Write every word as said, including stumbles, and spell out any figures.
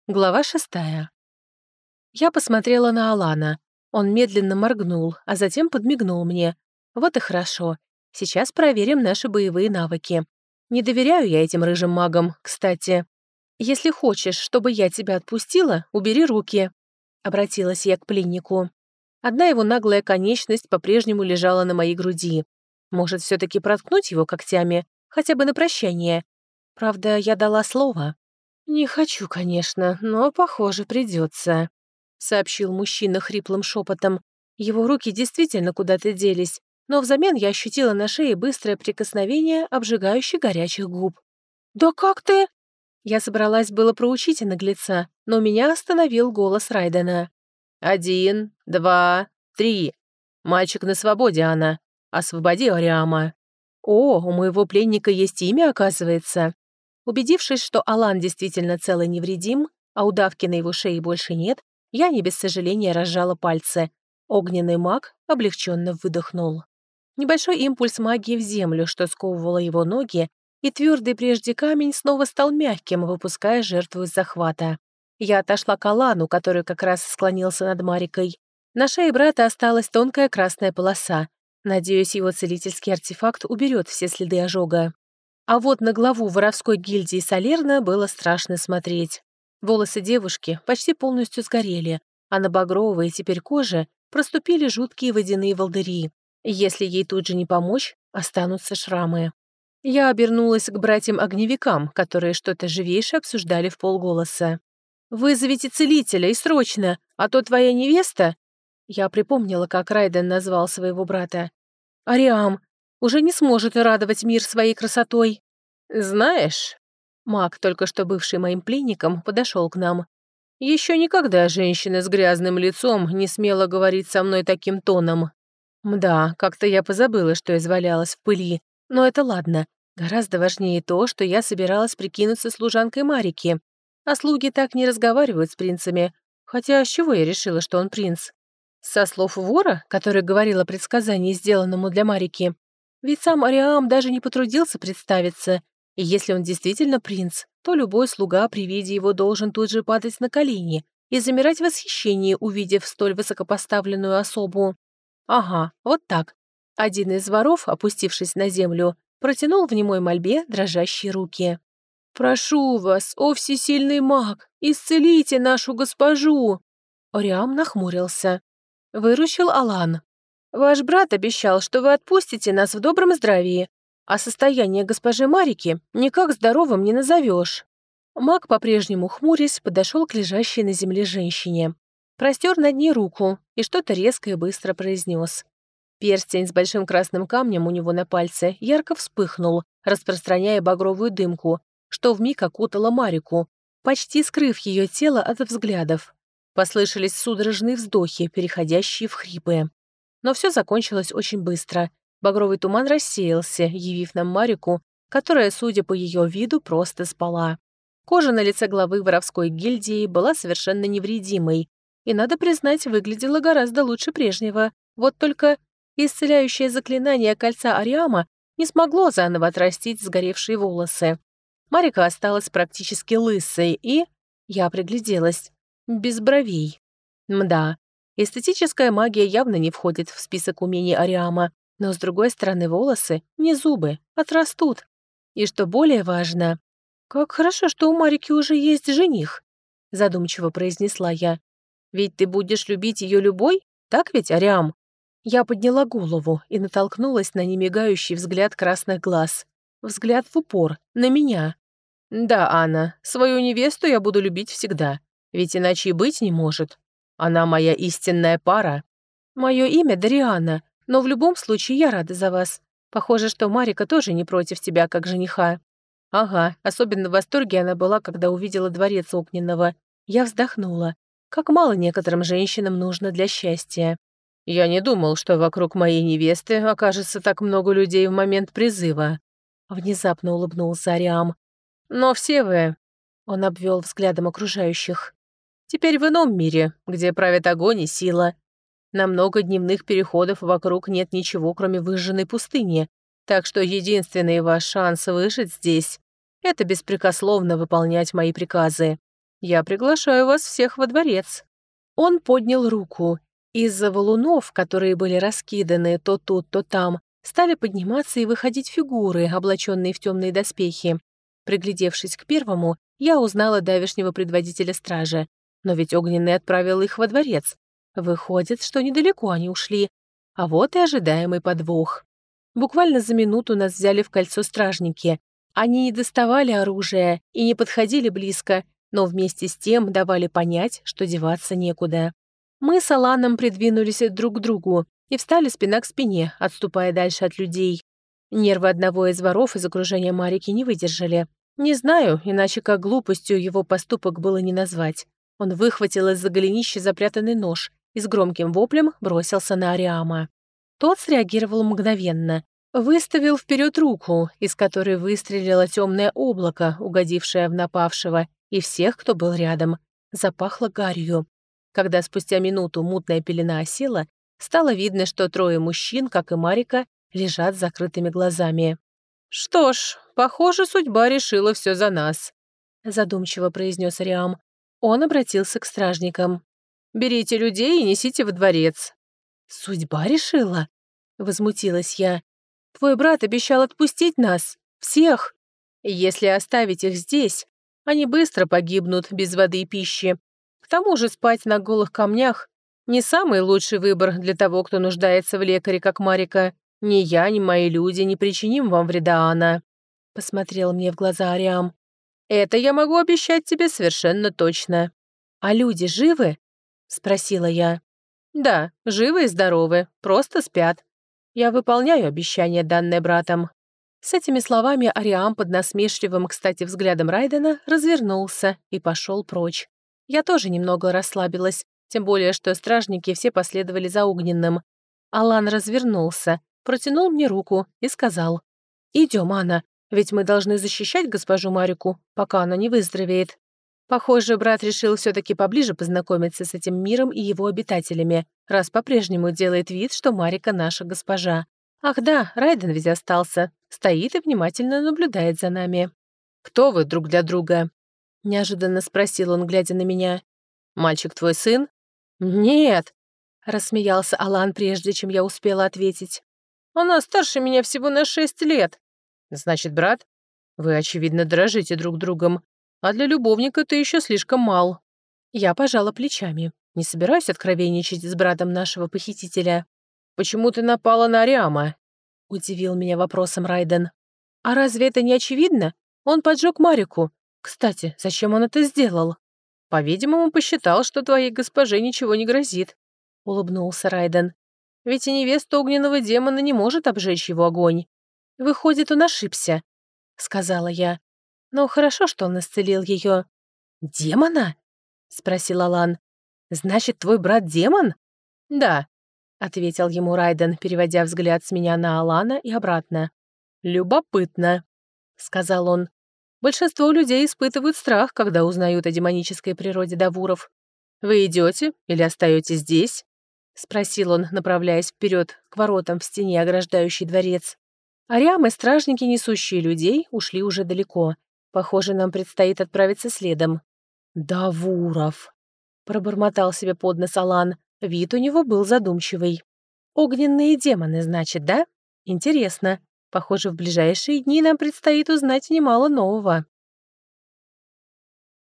Глава шестая. Я посмотрела на Алана. Он медленно моргнул, а затем подмигнул мне. Вот и хорошо. Сейчас проверим наши боевые навыки. Не доверяю я этим рыжим магам, кстати. Если хочешь, чтобы я тебя отпустила, убери руки. Обратилась я к пленнику. Одна его наглая конечность по-прежнему лежала на моей груди. Может, все-таки проткнуть его когтями, хотя бы на прощание. Правда, я дала слово. «Не хочу, конечно, но, похоже, придется», — сообщил мужчина хриплым шепотом. Его руки действительно куда-то делись, но взамен я ощутила на шее быстрое прикосновение обжигающих горячих губ. «Да как ты?» Я собралась было проучить наглеца, но меня остановил голос Райдена. «Один, два, три. Мальчик на свободе, Анна. Освободи Ариама». «О, у моего пленника есть имя, оказывается». Убедившись, что Алан действительно цел и невредим, а удавки на его шее больше нет, я не без сожаления разжала пальцы. Огненный маг облегченно выдохнул. Небольшой импульс магии в землю, что сковывало его ноги, и твердый прежде камень снова стал мягким, выпуская жертву из захвата. Я отошла к Алану, который как раз склонился над Марикой. На шее брата осталась тонкая красная полоса. Надеюсь, его целительский артефакт уберет все следы ожога. А вот на главу воровской гильдии Салерна было страшно смотреть. Волосы девушки почти полностью сгорели, а на багровой теперь коже проступили жуткие водяные волдыри. Если ей тут же не помочь, останутся шрамы. Я обернулась к братьям-огневикам, которые что-то живейше обсуждали в полголоса. «Вызовите целителя, и срочно, а то твоя невеста...» Я припомнила, как Райден назвал своего брата. «Ариам уже не сможет радовать мир своей красотой». «Знаешь...» Маг, только что бывший моим пленником, подошел к нам. «Еще никогда женщина с грязным лицом не смела говорить со мной таким тоном. Мда, как-то я позабыла, что извалялась в пыли. Но это ладно. Гораздо важнее то, что я собиралась прикинуться служанкой Марики. А слуги так не разговаривают с принцами. Хотя с чего я решила, что он принц? Со слов вора, который говорил о предсказании, сделанному для Марики. Ведь сам Ариам даже не потрудился представиться. И если он действительно принц, то любой слуга при виде его должен тут же падать на колени и замирать в восхищении, увидев столь высокопоставленную особу. Ага, вот так. Один из воров, опустившись на землю, протянул в немой мольбе дрожащие руки. «Прошу вас, о всесильный маг, исцелите нашу госпожу!» Ариам нахмурился. Выручил Алан. «Ваш брат обещал, что вы отпустите нас в добром здравии, а состояние госпожи Марики никак здоровым не назовешь». Маг, по-прежнему хмурясь, подошел к лежащей на земле женщине. Простер над ней руку и что-то резко и быстро произнес. Перстень с большим красным камнем у него на пальце ярко вспыхнул, распространяя багровую дымку, что вмиг окутало Марику, почти скрыв ее тело от взглядов. Послышались судорожные вздохи, переходящие в хрипы. Но все закончилось очень быстро. Багровый туман рассеялся, явив нам Марику, которая, судя по ее виду, просто спала. Кожа на лице главы воровской гильдии была совершенно невредимой и, надо признать, выглядела гораздо лучше прежнего. Вот только исцеляющее заклинание кольца Ариама не смогло заново отрастить сгоревшие волосы. Марика осталась практически лысой и... Я пригляделась. Без бровей. Мда. Эстетическая магия явно не входит в список умений Ариама, но, с другой стороны, волосы, не зубы, отрастут. И что более важно... «Как хорошо, что у Марики уже есть жених», — задумчиво произнесла я. «Ведь ты будешь любить ее любой, так ведь, Ариам?» Я подняла голову и натолкнулась на немигающий взгляд красных глаз. Взгляд в упор, на меня. «Да, Анна, свою невесту я буду любить всегда, ведь иначе и быть не может. Она моя истинная пара. Мое имя Дариана, но в любом случае я рада за вас. Похоже, что Марика тоже не против тебя как жениха». Ага, особенно в восторге она была, когда увидела дворец Огненного. Я вздохнула. Как мало некоторым женщинам нужно для счастья. Я не думал, что вокруг моей невесты окажется так много людей в момент призыва. Внезапно улыбнулся Ариам. Но все вы... Он обвел взглядом окружающих. Теперь в ином мире, где правит огонь и сила. На много дневных переходов вокруг нет ничего, кроме выжженной пустыни. Так что единственный ваш шанс выжить здесь — это беспрекословно выполнять мои приказы. Я приглашаю вас всех во дворец». Он поднял руку. Из-за валунов, которые были раскиданы то тут, то там, стали подниматься и выходить фигуры, облаченные в темные доспехи. Приглядевшись к первому, я узнала давешнего предводителя стражи. Но ведь Огненный отправил их во дворец. Выходит, что недалеко они ушли. А вот и ожидаемый подвох. Буквально за минуту нас взяли в кольцо стражники. Они не доставали оружия и не подходили близко, но вместе с тем давали понять, что деваться некуда. Мы с Аланом придвинулись друг к другу и встали спина к спине, отступая дальше от людей. Нервы одного из воров из окружения Марики не выдержали. Не знаю, иначе как глупостью его поступок было не назвать. Он выхватил из-за голенища запрятанный нож и с громким воплем бросился на Ариама. Тот среагировал мгновенно. Выставил вперед руку, из которой выстрелило темное облако, угодившее в напавшего, и всех, кто был рядом. Запахло гарью. Когда спустя минуту мутная пелена осела, стало видно, что трое мужчин, как и Марика, лежат с закрытыми глазами. «Что ж, похоже, судьба решила все за нас», — задумчиво произнес Ариам. Он обратился к стражникам. «Берите людей и несите во дворец». «Судьба решила?» — возмутилась я. «Твой брат обещал отпустить нас, всех. Если оставить их здесь, они быстро погибнут без воды и пищи. К тому же спать на голых камнях — не самый лучший выбор для того, кто нуждается в лекаре, как Марика. Ни я, ни мои люди не причиним вам вреда, Анна», — посмотрел мне в глаза Ариам. «Это я могу обещать тебе совершенно точно». «А люди живы?» — спросила я. «Да, живы и здоровы, просто спят. Я выполняю обещание, данное братом». С этими словами Ариам под насмешливым, кстати, взглядом Райдена развернулся и пошел прочь. Я тоже немного расслабилась, тем более, что стражники все последовали за Огненным. Алан развернулся, протянул мне руку и сказал: «Идем, Анна, ведь мы должны защищать госпожу Марику, пока она не выздоровеет». Похоже, брат решил все-таки поближе познакомиться с этим миром и его обитателями, раз по-прежнему делает вид, что Марика наша госпожа. Ах да, Райден ведь остался, стоит и внимательно наблюдает за нами. «Кто вы друг для друга?» — неожиданно спросил он, глядя на меня. «Мальчик твой сын?» «Нет», — рассмеялся Алан, прежде чем я успела ответить. «Она старше меня всего на шесть лет». «Значит, брат? Вы, очевидно, дорожите друг другом. А для любовника ты еще слишком мал». Я пожала плечами. Не собираюсь откровенничать с братом нашего похитителя. «Почему ты напала на Ариама?» — удивил меня вопросом Райден. «А разве это не очевидно? Он поджег Марику. Кстати, зачем он это сделал?» «По-видимому, посчитал, что твоей госпоже ничего не грозит», — улыбнулся Райден. «Ведь и невеста огненного демона не может обжечь его огонь». «Выходит, он ошибся», — сказала я. «Но хорошо, что он исцелил ее». «Демона?» — спросил Алан. «Значит, твой брат демон?» «Да», — ответил ему Райден, переводя взгляд с меня на Алана и обратно. «Любопытно», — сказал он. «Большинство людей испытывают страх, когда узнают о демонической природе давуров. Вы идете или остаетесь здесь?» — спросил он, направляясь вперед к воротам в стене, ограждающей дворец. Ариам и стражники, несущие людей, ушли уже далеко. Похоже, нам предстоит отправиться следом. «Давуров», — пробормотал себе под нос Алан. Вид у него был задумчивый. «Огненные демоны, значит, да? Интересно. Похоже, в ближайшие дни нам предстоит узнать немало нового».